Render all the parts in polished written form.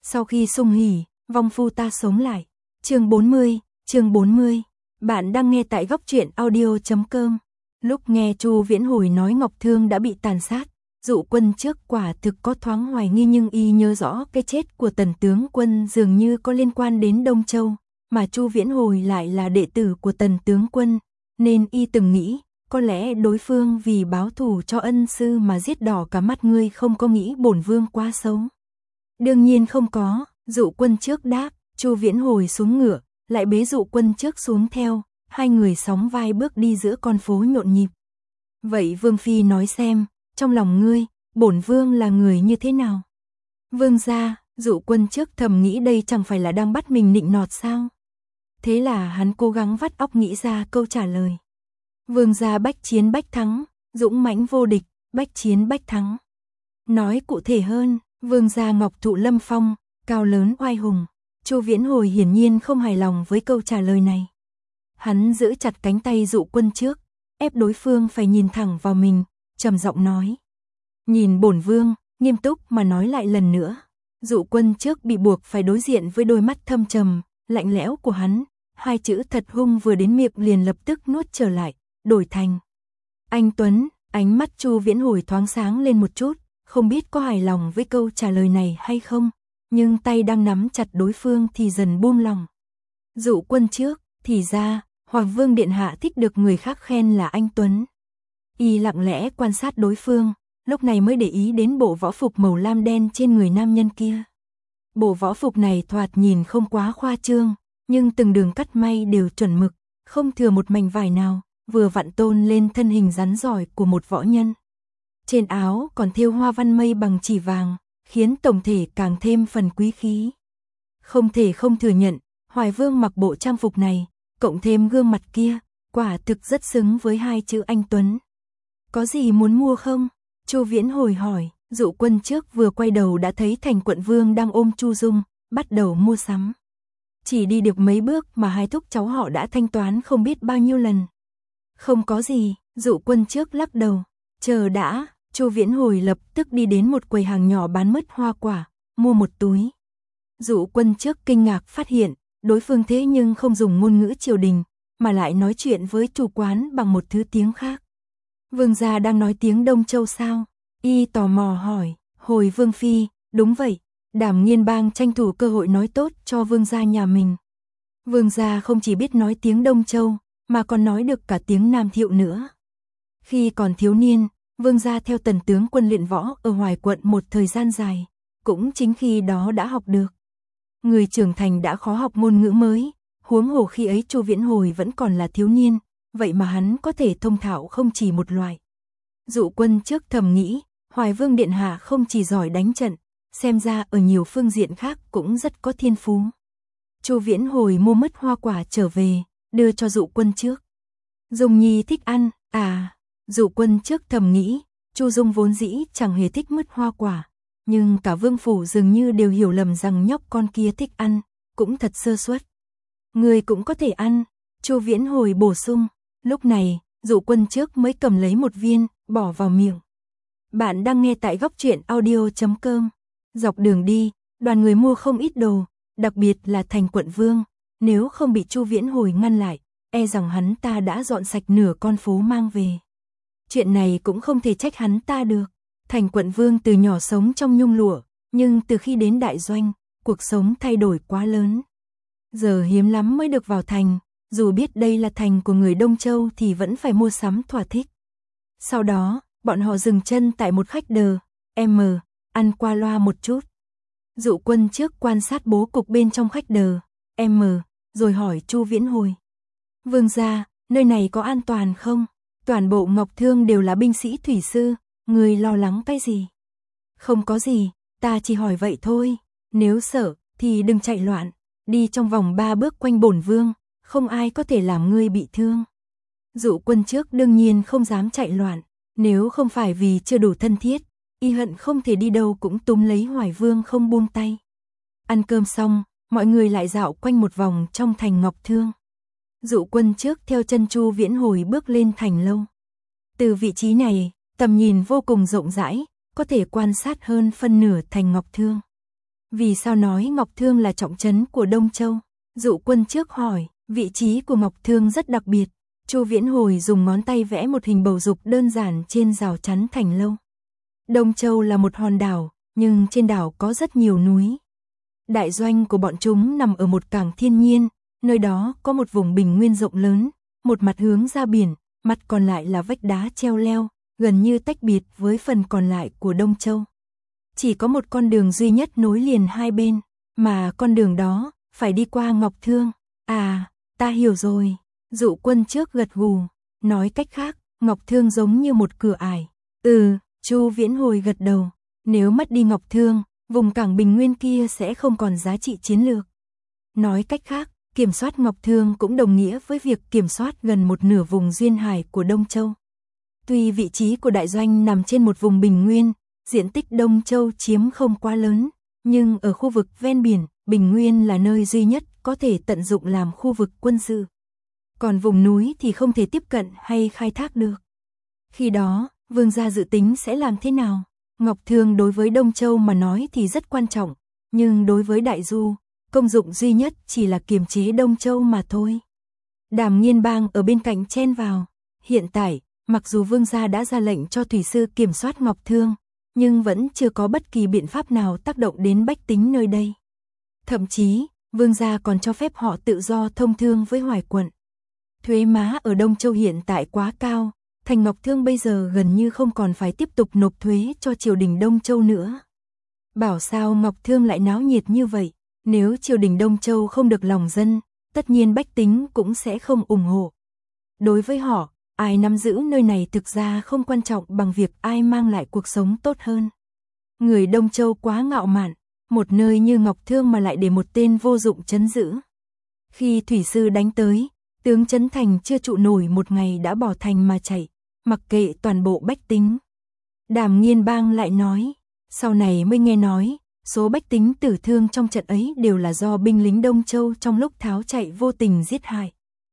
Sau khi sung hỉ, vong phu ta sống lại. Chương 40. Bạn đang nghe tại góc truyện audio.com. Lúc nghe Chu Viễn Hồi nói Ngọc Thương đã bị tàn sát, Dụ Quân trước quả thực có thoáng hoài nghi, nhưng y nhớ rõ cái chết của Tần tướng quân dường như có liên quan đến Đông Châu, mà Chu Viễn Hồi lại là đệ tử của Tần tướng quân, nên y từng nghĩ, có lẽ đối phương vì báo thù cho ân sư mà giết đỏ cả mắt ngươi, không có nghĩ bổn vương quá xấu. Đương nhiên không có, Dụ Quân trước đáp. Chu Viễn Hồi xuống ngựa, lại bế Dụ Quân trước xuống theo, hai người sóng vai bước đi giữa con phố nhộn nhịp. Vậy Vương phi nói xem, trong lòng ngươi, bổn vương là người như thế nào? Vương gia, Dụ Quân trước thầm nghĩ đây chẳng phải là đang bắt mình nịnh nọt sao? Thế là hắn cố gắng vắt óc nghĩ ra câu trả lời. Vương gia bách chiến bách thắng, dũng mãnh vô địch, bách chiến bách thắng. Nói cụ thể hơn, vương gia ngọc thụ lâm phong, cao lớn oai hùng. Chu Viễn Hồi hiển nhiên không hài lòng với câu trả lời này. Hắn giữ chặt cánh tay Dụ Quân trước, ép đối phương phải nhìn thẳng vào mình, trầm giọng nói. Nhìn bổn vương, nghiêm túc mà nói lại lần nữa. Dụ Quân trước bị buộc phải đối diện với đôi mắt thâm trầm, lạnh lẽo của hắn, hai chữ thật hung vừa đến miệng liền lập tức nuốt trở lại, đổi thành anh Tuấn. Ánh mắt Chu Viễn Hồi thoáng sáng lên một chút, không biết có hài lòng với câu trả lời này hay không, nhưng tay đang nắm chặt đối phương thì dần buông lòng. Dụ Quân trước, thì ra, Hoàng Vương Điện Hạ thích được người khác khen là anh Tuấn. Y lặng lẽ quan sát đối phương, lúc này mới để ý đến bộ võ phục màu lam đen trên người nam nhân kia. Bộ võ phục này thoạt nhìn không quá khoa trương, nhưng từng đường cắt may đều chuẩn mực, không thừa một mảnh vải nào, vừa vặn tôn lên thân hình rắn giỏi của một võ nhân. Trên áo còn thêu hoa văn mây bằng chỉ vàng, khiến tổng thể càng thêm phần quý khí. Không thể không thừa nhận, Hoài Vương mặc bộ trang phục này, cộng thêm gương mặt kia, quả thực rất xứng với hai chữ anh Tuấn. Có gì muốn mua không? Chu Viễn Hồi hỏi. Dụ Quân trước vừa quay đầu đã thấy Thành Quận Vương đang ôm Chu Dung, bắt đầu mua sắm. Chỉ đi được mấy bước mà hai thúc cháu họ đã thanh toán không biết bao nhiêu lần. Không có gì, Dụ Quân trước lắc đầu. Chờ đã. Chu Viễn Hồi lập tức đi đến một quầy hàng nhỏ bán mứt hoa quả, mua một túi. Dụ Quân trước kinh ngạc phát hiện, đối phương thế nhưng không dùng ngôn ngữ triều đình, mà lại nói chuyện với chủ quán bằng một thứ tiếng khác. Vương gia đang nói tiếng Đông Châu sao? Y tò mò hỏi. Hồi Vương phi, đúng vậy, Đảm Nghiên Bang tranh thủ cơ hội nói tốt cho vương gia nhà mình. Vương gia không chỉ biết nói tiếng Đông Châu, mà còn nói được cả tiếng Nam Thiệu nữa. Khi còn thiếu niên, vương gia theo Tần tướng quân luyện võ ở Hoài quận một thời gian dài, cũng chính khi đó đã học được. Người trưởng thành đã khó học ngôn ngữ mới, huống hồ khi ấy Chu Viễn Hồi vẫn còn là thiếu niên, vậy mà hắn có thể thông thạo không chỉ một loại. Dụ Quân trước thầm nghĩ, Hoài Vương Điện Hạ không chỉ giỏi đánh trận, xem ra ở nhiều phương diện khác cũng rất có thiên phú. Chu Viễn Hồi mua mứt hoa quả trở về, đưa cho Dụ Quân trước. Dung Nhi thích ăn, à? Dụ Quân trước thầm nghĩ, Chu Dung vốn dĩ chẳng hề thích mứt hoa quả, nhưng cả vương phủ dường như đều hiểu lầm rằng nhóc con kia thích ăn, cũng thật sơ suất. Người cũng có thể ăn, Chu Viễn Hồi bổ sung. Lúc này, Dụ Quân trước mới cầm lấy một viên, bỏ vào miệng. Bạn đang nghe tại góc truyện audio.com. Dọc đường đi, đoàn người mua không ít đồ, đặc biệt là Thành Quận Vương, nếu không bị Chu Viễn Hồi ngăn lại, e rằng hắn ta đã dọn sạch nửa con phố mang về. Chuyện này cũng không thể trách hắn ta được. Thành Quận Vương từ nhỏ sống trong nhung lụa, nhưng từ khi đến đại doanh, cuộc sống thay đổi quá lớn. Giờ hiếm lắm mới được vào thành, dù biết đây là thành của người Đông Châu thì vẫn phải mua sắm thỏa thích. Sau đó, bọn họ dừng chân tại một khách đờ, ăn qua loa một chút. Dụ Quân trước quan sát bố cục bên trong khách đờ, rồi hỏi Chu Viễn Hồi. Vương gia, nơi này có an toàn không? Toàn bộ Ngọc Thương đều là binh sĩ thủy sư, người lo lắng cái gì? Không có gì, ta chỉ hỏi vậy thôi, nếu sợ thì đừng chạy loạn, đi trong vòng 3 bước quanh bổn vương, không ai có thể làm ngươi bị thương. Dụ Quân trước đương nhiên không dám chạy loạn, nếu không phải vì chưa đủ thân thiết, y hận không thể đi đâu cũng túm lấy Hoài Vương không buông tay. Ăn cơm xong, mọi người lại dạo quanh một vòng trong thành Ngọc Thương. Dụ Quân trước theo chân Chu Viễn Hồi bước lên thành lâu. Từ vị trí này, tầm nhìn vô cùng rộng rãi, có thể quan sát hơn phân nửa thành Ngọc Thương. Vì sao nói Ngọc Thương là trọng trấn của Đông Châu? Dụ Quân trước hỏi, vị trí của Ngọc Thương rất đặc biệt. Chu Viễn Hồi dùng ngón tay vẽ một hình bầu dục đơn giản trên rào chắn thành lâu. Đông Châu là một hòn đảo, nhưng trên đảo có rất nhiều núi. Đại doanh của bọn chúng nằm ở một cảng thiên nhiên, nơi đó có một vùng bình nguyên rộng lớn, một mặt hướng ra biển, mặt còn lại là vách đá treo leo, gần như tách biệt với phần còn lại của Đông Châu. Chỉ có một con đường duy nhất nối liền hai bên, mà con đường đó phải đi qua Ngọc Thương. À, ta hiểu rồi. Dụ Quân trước gật gù, nói cách khác, Ngọc Thương giống như một cửa ải. Chu Viễn Hồi gật đầu, nếu mất đi Ngọc Thương, vùng cảng bình nguyên kia sẽ không còn giá trị chiến lược. Nói cách khác, kiểm soát Ngọc Thương cũng đồng nghĩa với việc kiểm soát gần một nửa vùng duyên hải của Đông Châu. Tuy vị trí của đại doanh nằm trên một vùng bình nguyên, diện tích Đông Châu chiếm không quá lớn, nhưng ở khu vực ven biển, bình nguyên là nơi duy nhất có thể tận dụng làm khu vực quân sự. Còn vùng núi thì không thể tiếp cận hay khai thác được. Khi đó, vương gia dự tính sẽ làm thế nào? Ngọc Thương đối với Đông Châu mà nói thì rất quan trọng, nhưng đối với Đại Du, công dụng duy nhất chỉ là kiềm chế Đông Châu mà thôi. Đàm Nghiên Bang ở bên cạnh chen vào. Hiện tại, mặc dù vương gia đã ra lệnh cho thủy sư kiểm soát Ngọc Thương, nhưng vẫn chưa có bất kỳ biện pháp nào tác động đến bách tính nơi đây. Thậm chí, vương gia còn cho phép họ tự do thông thương với Hoài quận. Thuế má ở Đông Châu hiện tại quá cao, thành Ngọc Thương bây giờ gần như không còn phải tiếp tục nộp thuế cho triều đình Đông Châu nữa. Bảo sao Ngọc Thương lại náo nhiệt như vậy, nếu triều đình Đông Châu không được lòng dân, tất nhiên bách tính cũng sẽ không ủng hộ. Đối với họ, ai nắm giữ nơi này thực ra không quan trọng bằng việc ai mang lại cuộc sống tốt hơn. Người Đông Châu quá ngạo mạn, một nơi như Ngọc Thương mà lại để một tên vô dụng trấn giữ. Khi thủy sư đánh tới, tướng Trấn Thành chưa trụ nổi một ngày đã bỏ thành mà chạy, mặc kệ toàn bộ bách tính. Đàm Nghiên Bang lại nói, sau này mới nghe nói, số bách tính tử thương trong trận ấy đều là do binh lính Đông Châu trong lúc tháo chạy vô tình giết hại.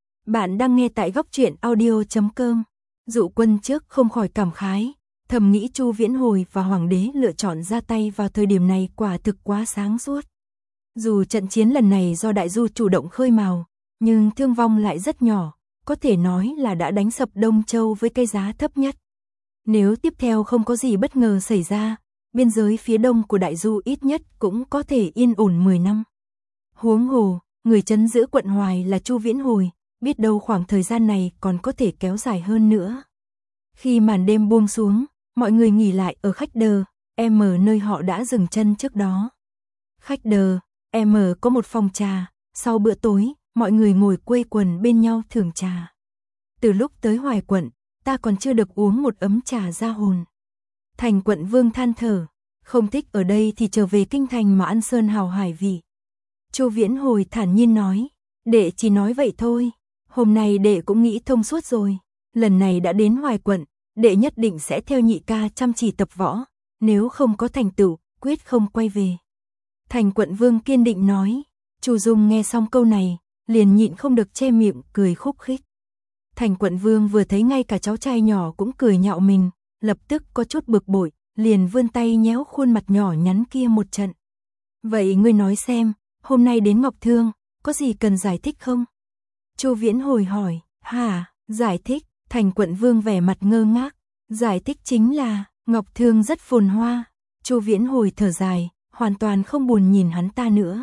Bạn đang nghe tại goctruyện.audio.com. Dụ Quân trước không khỏi cảm khái, thầm nghĩ Chu Viễn Hồi và Hoàng đế lựa chọn ra tay vào thời điểm này quả thực quá sáng suốt. Dù trận chiến lần này do Đại Du chủ động khơi mào, nhưng thương vong lại rất nhỏ, có thể nói là đã đánh sập Đông Châu với cái giá thấp nhất. Nếu tiếp theo không có gì bất ngờ xảy ra, biên giới phía đông của Đại Du ít nhất cũng có thể yên ổn 10 năm. Huống hồ, người trấn giữ quận Hoài là Chu Viễn Hồi, biết đâu khoảng thời gian này còn có thể kéo dài hơn nữa. Khi màn đêm buông xuống, mọi người nghỉ lại ở khách đờ, nơi họ đã dừng chân trước đó. Khách đờ, có một phòng trà, sau bữa tối, mọi người ngồi quây quần bên nhau thưởng trà. Từ lúc tới Hoài quận, ta còn chưa được uống một ấm trà ra hồn. Thành quận vương than thở, không thích ở đây thì trở về kinh thành mà ăn sơn hào hải vị. Chu Viễn Hồi thản nhiên nói, đệ chỉ nói vậy thôi, hôm nay đệ cũng nghĩ thông suốt rồi, lần này đã đến Hoài quận, đệ nhất định sẽ theo nhị ca chăm chỉ tập võ, nếu không có thành tựu, quyết không quay về. Thành quận vương kiên định nói. Chu Dung nghe xong câu này, liền nhịn không được che miệng cười khúc khích. Thành quận vương vừa thấy ngay cả cháu trai nhỏ cũng cười nhạo mình, lập tức có chút bực bội, liền vươn tay nhéo khuôn mặt nhỏ nhắn kia một trận. Vậy ngươi nói xem, hôm nay đến Ngọc Thương, có gì cần giải thích không? Chu Viễn Hồi hỏi, hả, giải thích? Thành quận vương vẻ mặt ngơ ngác, giải thích chính là, Ngọc Thương rất phồn hoa. Chu Viễn Hồi thở dài, hoàn toàn không buồn nhìn hắn ta nữa.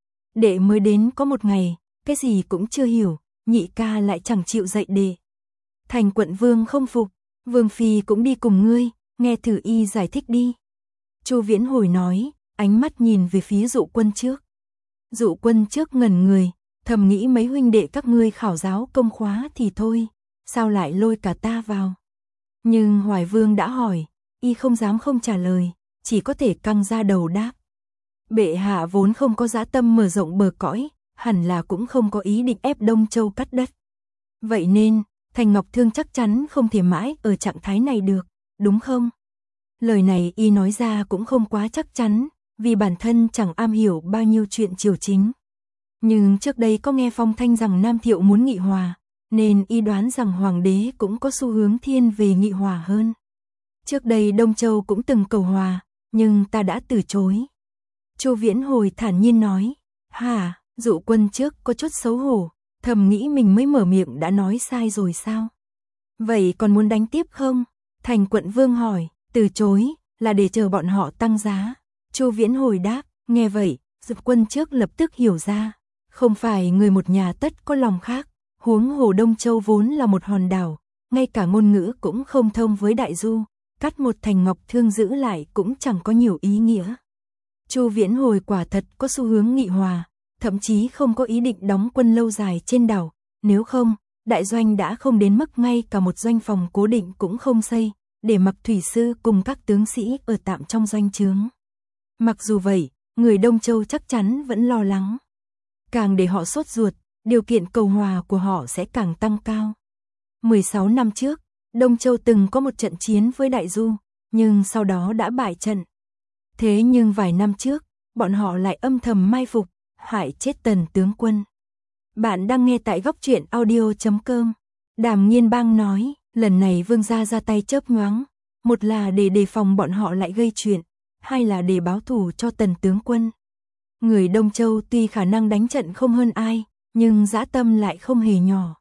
Đệ mới đến có một ngày, cái gì cũng chưa hiểu, nhị ca lại chẳng chịu dạy đệ. Thành quận vương không phục, vương phi cũng đi cùng ngươi, nghe thử y giải thích đi. Chu Viễn Hồi nói, ánh mắt nhìn về phía Dụ Quân trước. Dụ Quân trước ngẩn người, thầm nghĩ mấy huynh đệ các ngươi khảo giáo công khóa thì thôi, sao lại lôi cả ta vào. Nhưng Hoài Vương đã hỏi, y không dám không trả lời, chỉ có thể căng ra đầu đáp. Bệ hạ vốn không có dã tâm mở rộng bờ cõi, hẳn là cũng không có ý định ép Đông Châu cắt đất. Vậy nên, Thành Ngọc Thương chắc chắn không thể mãi ở trạng thái này được, đúng không? Lời này y nói ra cũng không quá chắc chắn, vì bản thân chẳng am hiểu bao nhiêu chuyện triều chính. Nhưng trước đây có nghe phong thanh rằng Nam Thiệu muốn nghị hòa, nên y đoán rằng Hoàng đế cũng có xu hướng thiên về nghị hòa hơn. Trước đây Đông Châu cũng từng cầu hòa, nhưng ta đã từ chối. Chu Viễn Hồi thản nhiên nói. Hả? Dụ Quân trước có chút xấu hổ, thầm nghĩ mình mới mở miệng đã nói sai rồi sao? Vậy còn muốn đánh tiếp không? Thành Quận Vương hỏi. Từ chối, là để chờ bọn họ tăng giá. Chu Viễn Hồi đáp. Nghe vậy, Dụ Quân trước lập tức hiểu ra. Không phải người một nhà tất có lòng khác, huống hồ Đông Châu vốn là một hòn đảo, ngay cả ngôn ngữ cũng không thông với Đại Du, cắt một thành Ngọc Thương giữ lại cũng chẳng có nhiều ý nghĩa. Chu Viễn Hồi quả thật có xu hướng nghị hòa, thậm chí không có ý định đóng quân lâu dài trên đảo, nếu không, đại doanh đã không đến mức ngay cả một doanh phòng cố định cũng không xây, để mặc thủy sư cùng các tướng sĩ ở tạm trong doanh trướng. Mặc dù vậy, người Đông Châu chắc chắn vẫn lo lắng. Càng để họ sốt ruột, điều kiện cầu hòa của họ sẽ càng tăng cao. 16 năm trước, Đông Châu từng có một trận chiến với Đại Du, nhưng sau đó đã bại trận. Thế nhưng vài năm trước, bọn họ lại âm thầm mai phục, hại chết Tần tướng quân. Bạn đang nghe tại góc truyện audio.com. Đàm Nghiên Bang nói, lần này vương gia ra tay chớp nhoáng, một là để đề phòng bọn họ lại gây chuyện, hai là để báo thù cho Tần tướng quân. Người Đông Châu tuy khả năng đánh trận không hơn ai, nhưng dã tâm lại không hề nhỏ.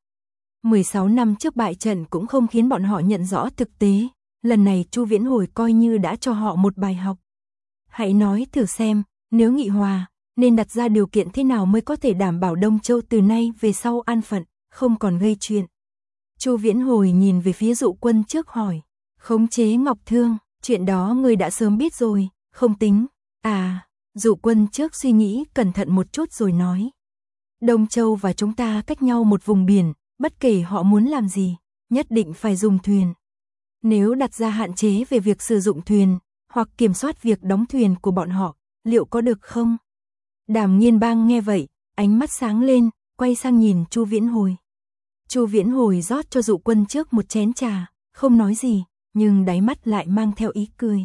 16 năm trước bại trận cũng không khiến bọn họ nhận rõ thực tế, lần này Chu Viễn Hồi coi như đã cho họ một bài học. Hãy nói thử xem, nếu nghị hòa, nên đặt ra điều kiện thế nào mới có thể đảm bảo Đông Châu từ nay về sau an phận, không còn gây chuyện. Chu Viễn Hồi nhìn về phía Dụ Quân trước hỏi, khống chế Ngọc Thương, chuyện đó người đã sớm biết rồi, không tính. À, Dụ Quân trước suy nghĩ cẩn thận một chút rồi nói. Đông Châu và chúng ta cách nhau một vùng biển, bất kể họ muốn làm gì, nhất định phải dùng thuyền. Nếu đặt ra hạn chế về việc sử dụng thuyền, hoặc kiểm soát việc đóng thuyền của bọn họ, liệu có được không? Đàm Nghiên Bang nghe vậy, ánh mắt sáng lên, quay sang nhìn Chu Viễn Hồi. Chu Viễn Hồi rót cho Dụ Quân trước một chén trà, không nói gì, nhưng đáy mắt lại mang theo ý cười.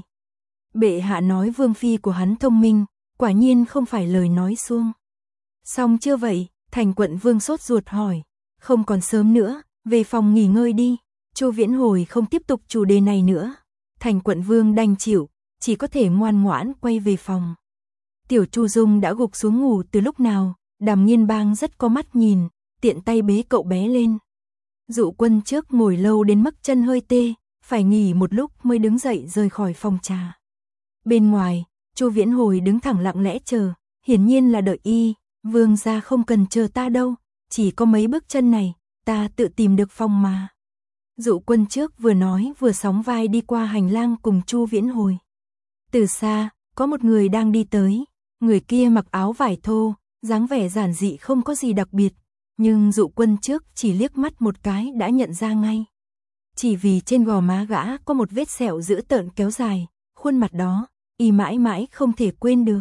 Bệ hạ nói vương phi của hắn thông minh, quả nhiên không phải lời nói suông. Xong chưa vậy? Thành Quận Vương sốt ruột hỏi. Không còn sớm nữa, về phòng nghỉ ngơi đi. Chu Viễn Hồi không tiếp tục chủ đề này nữa. Thành Quận Vương đành chịu, chỉ có thể ngoan ngoãn quay về phòng. Tiểu Chu Dung đã gục xuống ngủ từ lúc nào, Đàm Nghiên Bang rất có mắt nhìn, tiện tay bế cậu bé lên. Dụ Quân trước ngồi lâu đến mức chân hơi tê, phải nghỉ một lúc mới đứng dậy rời khỏi phòng trà. Bên ngoài, Chu Viễn Hồi đứng thẳng lặng lẽ chờ, hiển nhiên là đợi y. Vương gia không cần chờ ta đâu, chỉ có mấy bước chân này, ta tự tìm được phòng mà. Dụ Quân trước vừa nói vừa sóng vai đi qua hành lang cùng Chu Viễn Hồi. Từ xa, có một người đang đi tới, người kia mặc áo vải thô, dáng vẻ giản dị không có gì đặc biệt, nhưng Dụ Quân trước chỉ liếc mắt một cái đã nhận ra ngay. Chỉ vì trên gò má gã có một vết sẹo dữ tợn kéo dài, khuôn mặt đó, y mãi mãi không thể quên được.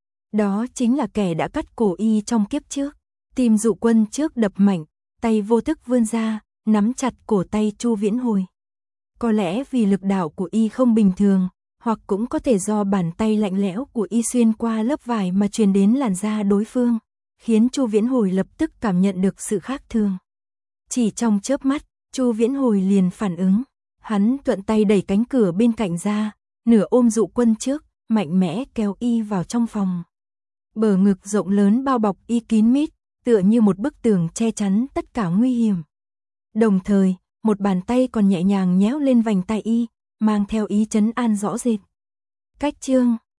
Đó chính là kẻ đã cắt cổ y trong kiếp trước. Tim Dụ Quân trước đập mạnh, tay vô thức vươn ra, nắm chặt cổ tay Chu Viễn Hồi. Có lẽ vì lực đạo của y không bình thường, hoặc cũng có thể do bàn tay lạnh lẽo của y xuyên qua lớp vải mà truyền đến làn da đối phương, khiến Chu Viễn Hồi lập tức cảm nhận được sự khác thường. Chỉ trong chớp mắt, Chu Viễn Hồi liền phản ứng, hắn thuận tay đẩy cánh cửa bên cạnh ra, nửa ôm Dụ Quân trước, mạnh mẽ kéo y vào trong phòng. Bờ ngực rộng lớn bao bọc y kín mít, tựa như một bức tường che chắn tất cả nguy hiểm. Đồng thời, một bàn tay còn nhẹ nhàng nhéo lên vành tai y, mang theo ý trấn an rõ rệt. Cách chương